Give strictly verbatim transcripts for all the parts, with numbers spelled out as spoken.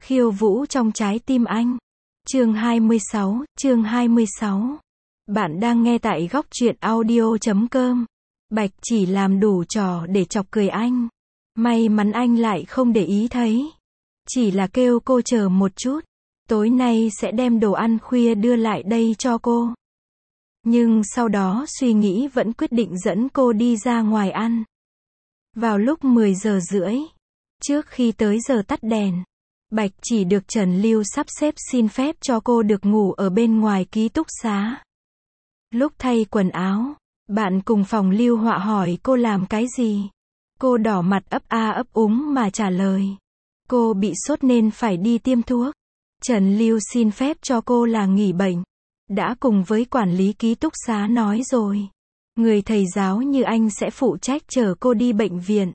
Khiêu vũ trong trái tim anh. Chương hai mươi sáu, chương hai mươi sáu. Bạn đang nghe tại góc truyện audio chấm com. Bạch chỉ làm đủ trò để chọc cười anh. May mắn anh lại không để ý thấy. Chỉ là kêu cô chờ một chút. Tối nay sẽ đem đồ ăn khuya đưa lại đây cho cô. Nhưng sau đó suy nghĩ vẫn quyết định dẫn cô đi ra ngoài ăn. Vào lúc mười giờ rưỡi, trước khi tới giờ tắt đèn, Bạch chỉ được Trần Lưu sắp xếp xin phép cho cô được ngủ ở bên ngoài ký túc xá. Lúc thay quần áo, bạn cùng phòng Lưu Họa hỏi cô làm cái gì. Cô đỏ mặt ấp a ấp úng mà trả lời. Cô bị sốt nên phải đi tiêm thuốc. Trần Lưu xin phép cho cô là nghỉ bệnh. Đã cùng với quản lý ký túc xá nói rồi. Người thầy giáo như anh sẽ phụ trách chở cô đi bệnh viện.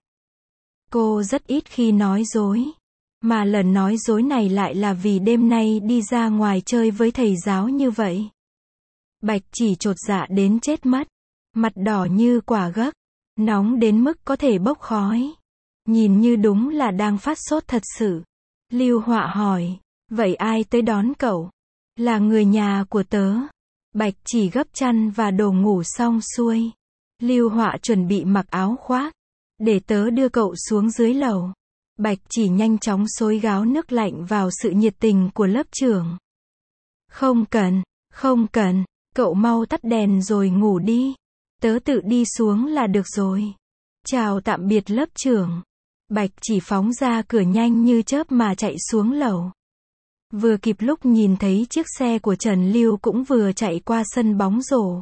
Cô rất ít khi nói dối. Mà lần nói dối này lại là vì đêm nay đi ra ngoài chơi với thầy giáo như vậy. Bạch chỉ chột dạ đến chết mất. Mặt đỏ như quả gấc. Nóng đến mức có thể bốc khói. Nhìn như đúng là đang phát sốt thật sự. Lưu Họa hỏi. Vậy ai tới đón cậu? Là người nhà của tớ. Bạch chỉ gấp chăn và đồ ngủ xong xuôi. Lưu Họa chuẩn bị mặc áo khoác. Để tớ đưa cậu xuống dưới lầu. Bạch chỉ nhanh chóng xối gáo nước lạnh vào sự nhiệt tình của lớp trưởng. Không cần, không cần, cậu mau tắt đèn rồi ngủ đi. Tớ tự đi xuống là được rồi. Chào tạm biệt lớp trưởng. Bạch chỉ phóng ra cửa nhanh như chớp mà chạy xuống lầu. Vừa kịp lúc nhìn thấy chiếc xe của Trần Lưu cũng vừa chạy qua sân bóng rổ.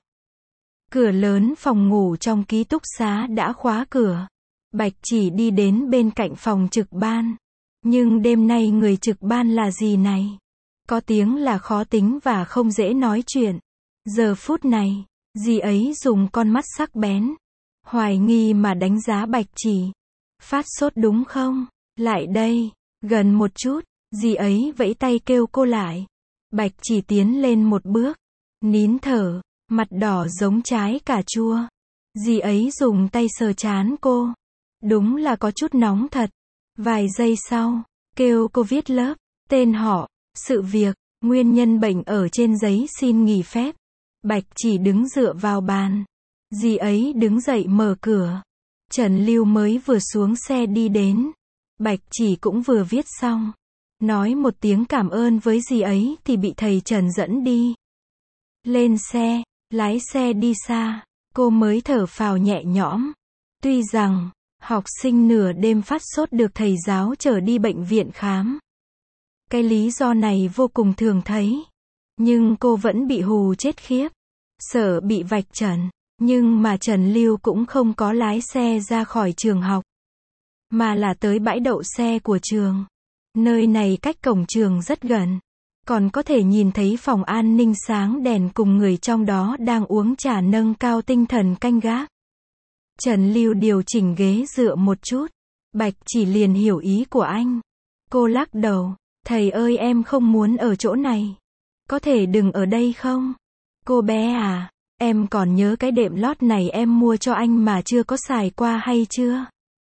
Cửa lớn phòng ngủ trong ký túc xá đã khóa cửa. Bạch chỉ đi đến bên cạnh phòng trực ban. Nhưng đêm nay người trực ban là gì này? Có tiếng là khó tính và không dễ nói chuyện. Giờ phút này, dì ấy dùng con mắt sắc bén, hoài nghi mà đánh giá Bạch chỉ. Phát sốt đúng không? Lại đây, gần một chút. Dì ấy vẫy tay kêu cô lại. Bạch chỉ tiến lên một bước, nín thở, mặt đỏ giống trái cà chua. Dì ấy dùng tay sờ trán cô. Đúng là có chút nóng thật. Vài giây sau, kêu cô viết lớp, tên họ, sự việc, nguyên nhân bệnh ở trên giấy xin nghỉ phép. Bạch chỉ đứng dựa vào bàn. Dì ấy đứng dậy mở cửa. Trần Lưu mới vừa xuống xe đi đến. Bạch chỉ cũng vừa viết xong. Nói một tiếng cảm ơn với dì ấy thì bị thầy Trần dẫn đi. Lên xe, lái xe đi xa, cô mới thở phào nhẹ nhõm. Tuy rằng, học sinh nửa đêm phát sốt được thầy giáo chở đi bệnh viện khám. Cái lý do này vô cùng thường thấy. Nhưng cô vẫn bị hù chết khiếp. Sợ bị vạch trần. Nhưng mà Trần Lưu cũng không có lái xe ra khỏi trường học. Mà là tới bãi đậu xe của trường. Nơi này cách cổng trường rất gần. Còn có thể nhìn thấy phòng an ninh sáng đèn cùng người trong đó đang uống trà nâng cao tinh thần canh gác. Trần Lưu điều chỉnh ghế dựa một chút. Bạch chỉ liền hiểu ý của anh. Cô lắc đầu. Thầy ơi em không muốn ở chỗ này. Có thể đừng ở đây không? Cô bé à, em còn nhớ cái đệm lót này em mua cho anh mà chưa có xài qua hay chưa?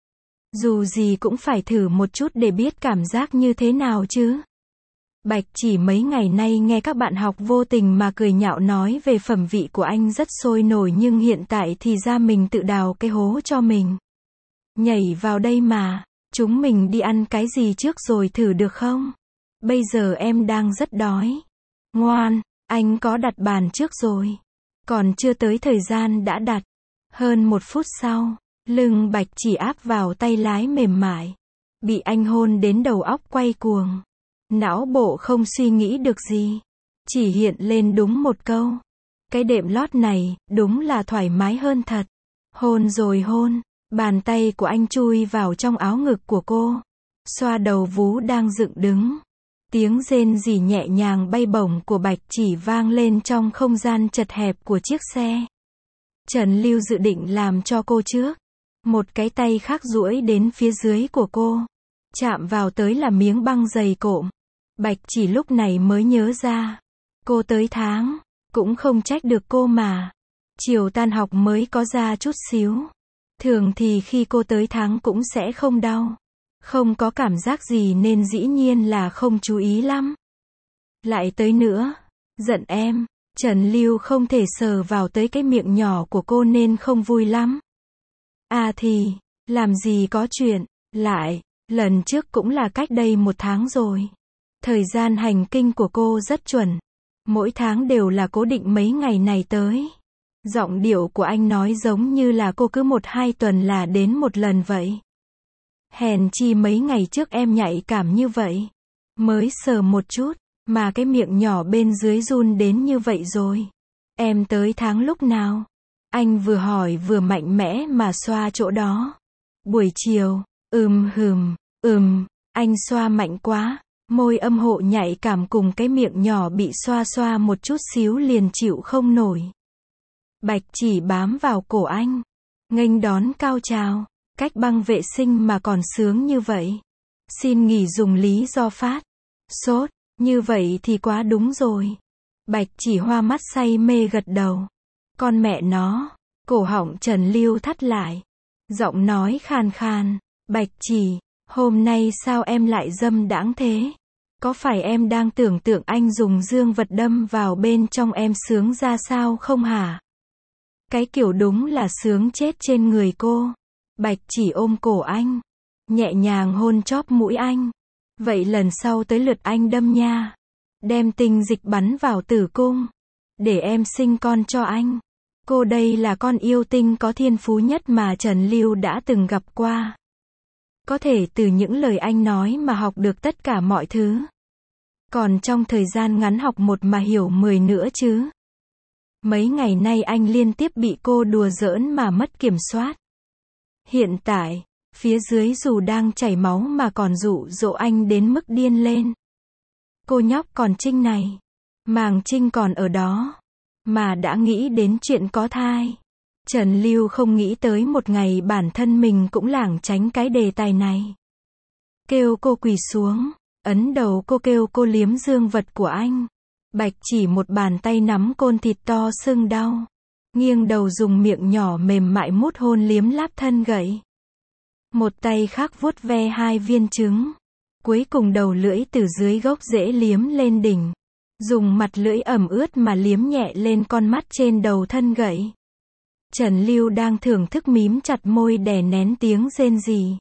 Dù gì cũng phải thử một chút để biết cảm giác như thế nào chứ. Bạch chỉ mấy ngày nay nghe các bạn học vô tình mà cười nhạo nói về phẩm vị của anh rất sôi nổi, nhưng hiện tại thì ra mình tự đào cái hố cho mình. Nhảy vào đây mà, chúng mình đi ăn cái gì trước rồi thử được không? Bây giờ em đang rất đói. Ngoan, anh có đặt bàn trước rồi. Còn chưa tới thời gian đã đặt. Hơn một phút sau, lưng Bạch chỉ áp vào tay lái mềm mại. Bị anh hôn đến đầu óc quay cuồng. Não bộ không suy nghĩ được gì. Chỉ hiện lên đúng một câu. Cái đệm lót này, đúng là thoải mái hơn thật. Hôn rồi hôn. Bàn tay của anh chui vào trong áo ngực của cô. Xoa đầu vú đang dựng đứng. Tiếng rên rỉ nhẹ nhàng bay bổng của Bạch chỉ vang lên trong không gian chật hẹp của chiếc xe. Trần Lưu dự định làm cho cô trước. Một cái tay khác duỗi đến phía dưới của cô. Chạm vào tới là miếng băng dày cộm. Bạch chỉ lúc này mới nhớ ra. Cô tới tháng. Cũng không trách được cô mà. Chiều tan học mới có ra chút xíu. Thường thì khi cô tới tháng cũng sẽ không đau. Không có cảm giác gì nên dĩ nhiên là không chú ý lắm. Lại tới nữa, giận em, Trần Lưu không thể sờ vào tới cái miệng nhỏ của cô nên không vui lắm. À thì, làm gì có chuyện, lại, lần trước cũng là cách đây một tháng rồi. Thời gian hành kinh của cô rất chuẩn. Mỗi tháng đều là cố định mấy ngày này tới. Giọng điệu của anh nói giống như là cô cứ một hai tuần là đến một lần vậy. Hèn chi mấy ngày trước em nhạy cảm như vậy. Mới sờ một chút, mà cái miệng nhỏ bên dưới run đến như vậy rồi. Em tới tháng lúc nào? Anh vừa hỏi vừa mạnh mẽ mà xoa chỗ đó. Buổi chiều, ừm hừm, ừm, anh xoa mạnh quá. Môi âm hộ nhạy cảm cùng cái miệng nhỏ bị xoa xoa một chút xíu liền chịu không nổi. Bạch Chỉ bám vào cổ anh. Nghênh đón cao trào. Cách băng vệ sinh mà còn sướng như vậy. Xin nghỉ dùng lý do phát sốt. Như vậy thì quá đúng rồi. Bạch Chỉ hoa mắt say mê gật đầu. Con mẹ nó. Cổ họng Trần Lưu thắt lại. Giọng nói khàn khàn. Bạch Chỉ, hôm nay sao em lại dâm đãng thế? Có phải em đang tưởng tượng anh dùng dương vật đâm vào bên trong em sướng ra sao không hả? Cái kiểu đúng là sướng chết trên người cô. Bạch Chỉ ôm cổ anh. Nhẹ nhàng hôn chóp mũi anh. Vậy lần sau tới lượt anh đâm nha. Đem tinh dịch bắn vào tử cung. Để em sinh con cho anh. Cô đây là con yêu tinh có thiên phú nhất mà Trần Lưu đã từng gặp qua. Có thể từ những lời anh nói mà học được tất cả mọi thứ. Còn trong thời gian ngắn học một mà hiểu mười nữa chứ. Mấy ngày nay anh liên tiếp bị cô đùa giỡn mà mất kiểm soát. Hiện tại, phía dưới dù đang chảy máu mà còn dụ dỗ anh đến mức điên lên. Cô nhóc còn trinh này. Màng trinh còn ở đó. Mà đã nghĩ đến chuyện có thai. Trần Lưu không nghĩ tới một ngày bản thân mình cũng lảng tránh cái đề tài này. Kêu cô quỳ xuống. Ấn đầu cô kêu cô liếm dương vật của anh. Bạch Chỉ một bàn tay nắm côn thịt to sưng đau. Nghiêng đầu dùng miệng nhỏ mềm mại mút hôn liếm láp thân gậy. Một tay khác vuốt ve hai viên trứng. Cuối cùng đầu lưỡi từ dưới gốc rễ liếm lên đỉnh. Dùng mặt lưỡi ẩm ướt mà liếm nhẹ lên con mắt trên đầu thân gậy. Trần Lưu đang thưởng thức mím chặt môi đè nén tiếng rên rỉ.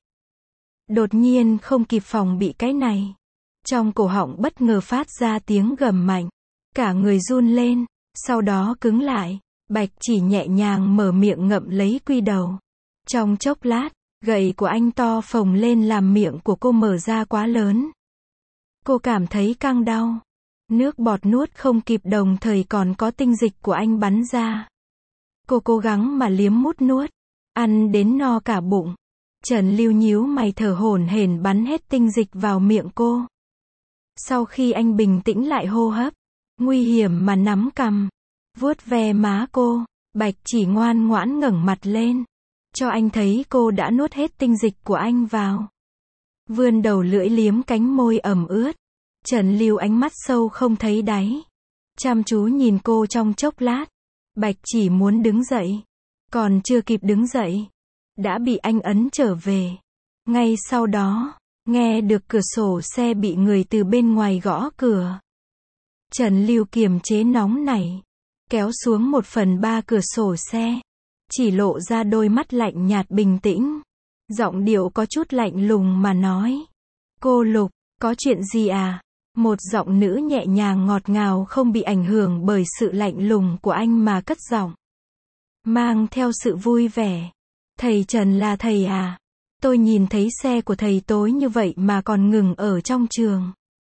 Đột nhiên không kịp phòng bị cái này. Trong cổ họng bất ngờ phát ra tiếng gầm mạnh. Cả người run lên, sau đó cứng lại. Bạch Chỉ nhẹ nhàng mở miệng ngậm lấy quy đầu. Trong chốc lát, gậy của anh to phồng lên làm miệng của cô mở ra quá lớn. Cô cảm thấy căng đau. Nước bọt nuốt không kịp đồng thời còn có tinh dịch của anh bắn ra. Cô cố gắng mà liếm mút nuốt. Ăn đến no cả bụng. Trần Lưu nhíu mày thở hổn hển bắn hết tinh dịch vào miệng cô. Sau khi anh bình tĩnh lại hô hấp. Nguy hiểm mà nắm cằm. Vuốt ve má cô. Bạch Chỉ ngoan ngoãn ngẩng mặt lên. Cho anh thấy cô đã nuốt hết tinh dịch của anh vào. Vươn đầu lưỡi liếm cánh môi ẩm ướt. Trần Lưu ánh mắt sâu không thấy đáy. Chăm chú nhìn cô trong chốc lát. Bạch Chỉ muốn đứng dậy. Còn chưa kịp đứng dậy. Đã bị anh ấn trở về. Ngay sau đó, nghe được cửa sổ xe bị người từ bên ngoài gõ cửa. Trần Lưu kiềm chế nóng nảy. Kéo xuống một phần ba cửa sổ xe. Chỉ lộ ra đôi mắt lạnh nhạt bình tĩnh. Giọng điệu có chút lạnh lùng mà nói. Cô Lục, có chuyện gì à? Một giọng nữ nhẹ nhàng ngọt ngào không bị ảnh hưởng bởi sự lạnh lùng của anh mà cất giọng. Mang theo sự vui vẻ. Thầy Trần là thầy à? Tôi nhìn thấy xe của thầy tối như vậy mà còn ngừng ở trong trường.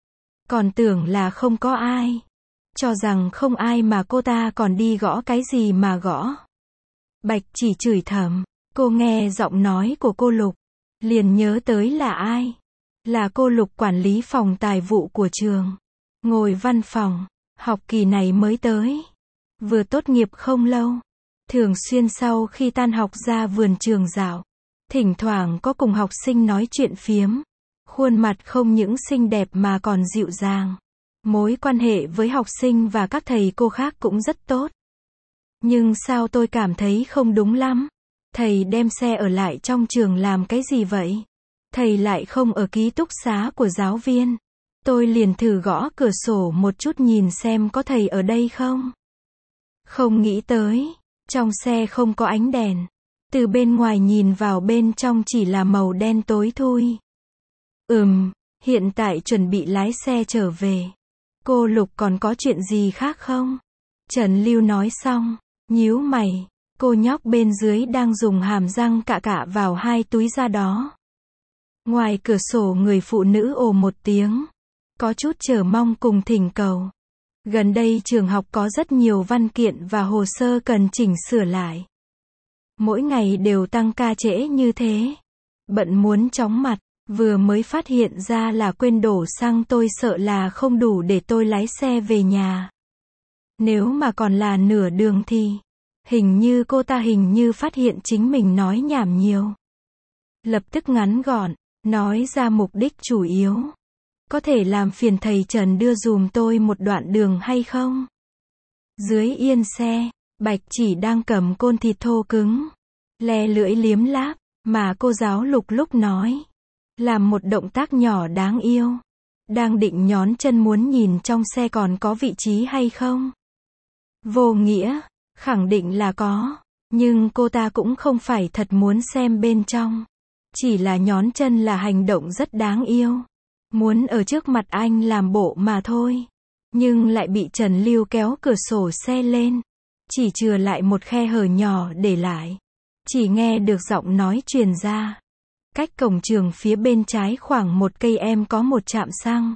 Còn tưởng là không có ai. Cho rằng không ai mà cô ta còn đi gõ cái gì mà gõ. Bạch Chỉ chửi thầm. Cô nghe giọng nói của cô Lục. Liền nhớ tới là ai. Là cô Lục quản lý phòng tài vụ của trường. Ngồi văn phòng. Học kỳ này mới tới. Vừa tốt nghiệp không lâu. Thường xuyên sau khi tan học ra vườn trường dạo. Thỉnh thoảng có cùng học sinh nói chuyện phiếm. Khuôn mặt không những xinh đẹp mà còn dịu dàng. Mối quan hệ với học sinh và các thầy cô khác cũng rất tốt. Nhưng sao tôi cảm thấy không đúng lắm? Thầy đem xe ở lại trong trường làm cái gì vậy? Thầy lại không ở ký túc xá của giáo viên. Tôi liền thử gõ cửa sổ một chút nhìn xem có thầy ở đây không. Không nghĩ tới, trong xe không có ánh đèn. Từ bên ngoài nhìn vào bên trong chỉ là màu đen tối thui. Ừm, hiện tại chuẩn bị lái xe trở về. Cô Lục còn có chuyện gì khác không? Trần Lưu nói xong, nhíu mày, cô nhóc bên dưới đang dùng hàm răng cạ cạ vào hai túi da đó. Ngoài cửa sổ người phụ nữ ồ một tiếng, có chút chờ mong cùng thỉnh cầu. Gần đây trường học có rất nhiều văn kiện và hồ sơ cần chỉnh sửa lại. Mỗi ngày đều tăng ca trễ như thế. Bận muốn chóng mặt, vừa mới phát hiện ra là quên đổ xăng, tôi sợ là không đủ để tôi lái xe về nhà. Nếu mà còn là nửa đường thì, hình như cô ta hình như phát hiện chính mình nói nhảm nhiều. Lập tức ngắn gọn, nói ra mục đích chủ yếu. Có thể làm phiền thầy Trần đưa dùm tôi một đoạn đường hay không? Dưới yên xe, Bạch Chỉ đang cầm côn thịt thô cứng, le lưỡi liếm láp, mà cô giáo Lục lúc nói. Làm một động tác nhỏ đáng yêu. Đang định nhón chân muốn nhìn trong xe còn có vị trí hay không. Vô nghĩa, khẳng định là có. Nhưng cô ta cũng không phải thật muốn xem bên trong. Chỉ là nhón chân là hành động rất đáng yêu. Muốn ở trước mặt anh làm bộ mà thôi. Nhưng lại bị Trần Lưu kéo cửa sổ xe lên. Chỉ chừa lại một khe hở nhỏ để lại. Chỉ nghe được giọng nói truyền ra. Cách cổng trường phía bên trái khoảng một cây em có một trạm xăng.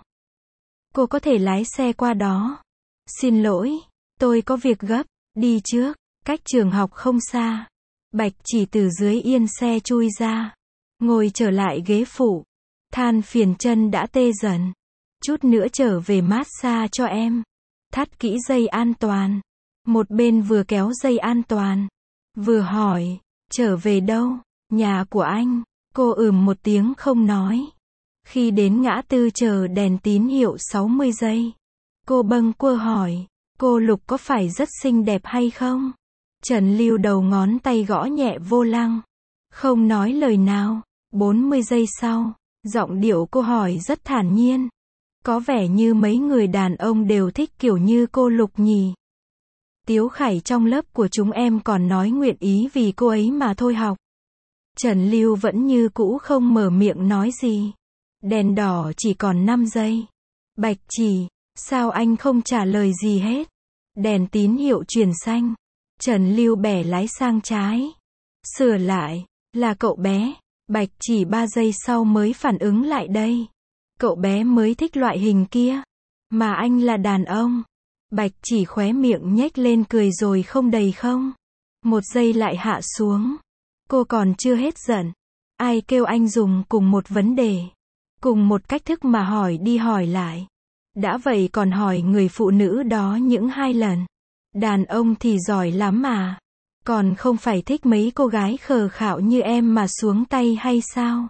Cô có thể lái xe qua đó. Xin lỗi, tôi có việc gấp, đi trước, cách trường học không xa. Bạch Chỉ từ dưới yên xe chui ra. Ngồi trở lại ghế phụ. Than phiền chân đã tê dần. Chút nữa trở về massage cho em. Thắt kỹ dây an toàn. Một bên vừa kéo dây an toàn. Vừa hỏi, trở về đâu? Nhà của anh. Cô ừm một tiếng không nói. Khi đến ngã tư chờ đèn tín hiệu sáu mươi giây. Cô bâng quơ hỏi, cô Lục có phải rất xinh đẹp hay không? Trần Lưu đầu ngón tay gõ nhẹ vô lăng. Không nói lời nào. bốn mươi giây sau, giọng điệu cô hỏi rất thản nhiên. Có vẻ như mấy người đàn ông đều thích kiểu như cô Lục nhỉ. Tiếu Khải trong lớp của chúng em còn nói nguyện ý vì cô ấy mà thôi học. Trần Lưu vẫn như cũ không mở miệng nói gì. Đèn đỏ chỉ còn năm giây. Bạch Chỉ, sao anh không trả lời gì hết? Đèn tín hiệu chuyển xanh. Trần Lưu bẻ lái sang trái. Sửa lại, là cậu bé. Bạch Chỉ ba giây sau mới phản ứng lại đây. Cậu bé mới thích loại hình kia. Mà anh là đàn ông. Bạch Chỉ khóe miệng nhếch lên cười rồi không đầy không. Một giây lại hạ xuống. Cô còn chưa hết giận. Ai kêu anh dùng cùng một vấn đề. Cùng một cách thức mà hỏi đi hỏi lại. Đã vậy còn hỏi người phụ nữ đó những hai lần. Đàn ông thì giỏi lắm mà. Còn không phải thích mấy cô gái khờ khạo như em mà xuống tay hay sao?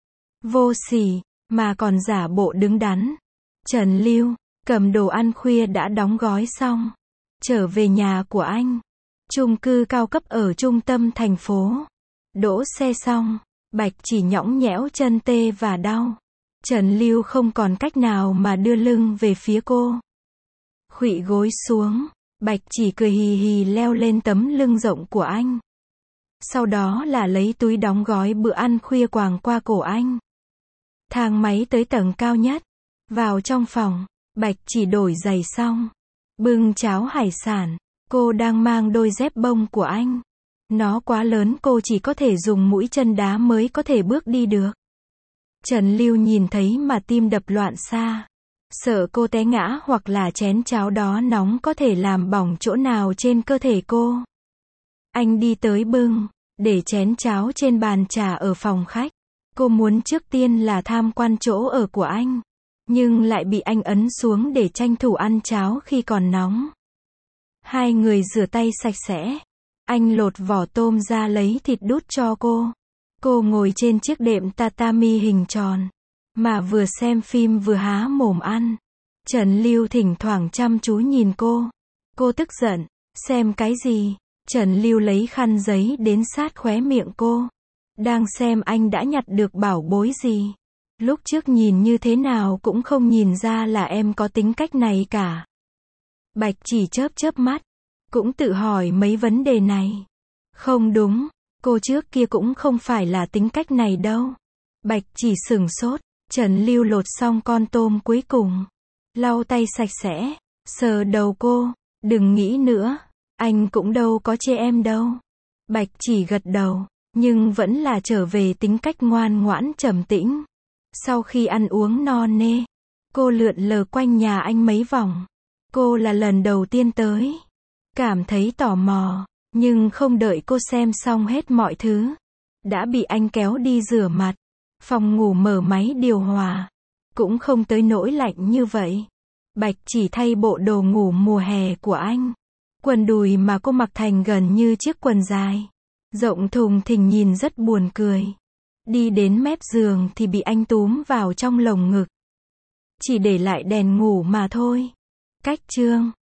Vô sỉ, mà còn giả bộ đứng đắn. Trần Lưu, cầm đồ ăn khuya đã đóng gói xong. Trở về nhà của anh. Chung cư cao cấp ở trung tâm thành phố. Đỗ xe xong, Bạch Chỉ nhõng nhẽo chân tê và đau. Trần Lưu không còn cách nào mà đưa lưng về phía cô. Khuỵu gối xuống, Bạch Chỉ cười hì hì leo lên tấm lưng rộng của anh. Sau đó là lấy túi đóng gói bữa ăn khuya quàng qua cổ anh. Thang máy tới tầng cao nhất. Vào trong phòng, Bạch Chỉ đổi giày xong. Bưng cháo hải sản. Cô đang mang đôi dép bông của anh. Nó quá lớn cô chỉ có thể dùng mũi chân đá mới có thể bước đi được. Trần Lưu nhìn thấy mà tim đập loạn xạ. Sợ cô té ngã hoặc là chén cháo đó nóng có thể làm bỏng chỗ nào trên cơ thể cô. Anh đi tới bưng, để chén cháo trên bàn trà ở phòng khách. Cô muốn trước tiên là tham quan chỗ ở của anh. Nhưng lại bị anh ấn xuống để tranh thủ ăn cháo khi còn nóng. Hai người rửa tay sạch sẽ. Anh lột vỏ tôm ra lấy thịt đút cho cô. Cô ngồi trên chiếc đệm tatami hình tròn. Mà vừa xem phim vừa há mồm ăn. Trần Lưu thỉnh thoảng chăm chú nhìn cô. Cô tức giận. Xem cái gì? Trần Lưu lấy khăn giấy đến sát khóe miệng cô. Đang xem anh đã nhặt được bảo bối gì. Lúc trước nhìn như thế nào cũng không nhìn ra là em có tính cách này cả. Bạch chỉ chớp chớp mắt, cũng tự hỏi mấy vấn đề này. Không đúng, cô trước kia cũng không phải là tính cách này đâu. Bạch chỉ sửng sốt, Trần Lưu lột xong con tôm cuối cùng. Lau tay sạch sẽ, sờ đầu cô, đừng nghĩ nữa, anh cũng đâu có chê em đâu. Bạch chỉ gật đầu, nhưng vẫn là trở về tính cách ngoan ngoãn trầm tĩnh. Sau khi ăn uống no nê, cô lượn lờ quanh nhà anh mấy vòng. Cô là lần đầu tiên tới, cảm thấy tò mò, nhưng không đợi cô xem xong hết mọi thứ, đã bị anh kéo đi rửa mặt. Phòng ngủ mở máy điều hòa, cũng không tới nỗi lạnh như vậy. Bạch chỉ thay bộ đồ ngủ mùa hè của anh. Quần đùi mà cô mặc thành gần như chiếc quần dài, rộng thùng thình nhìn rất buồn cười. Đi đến mép giường thì bị anh túm vào trong lồng ngực. Chỉ để lại đèn ngủ mà thôi. Cách chương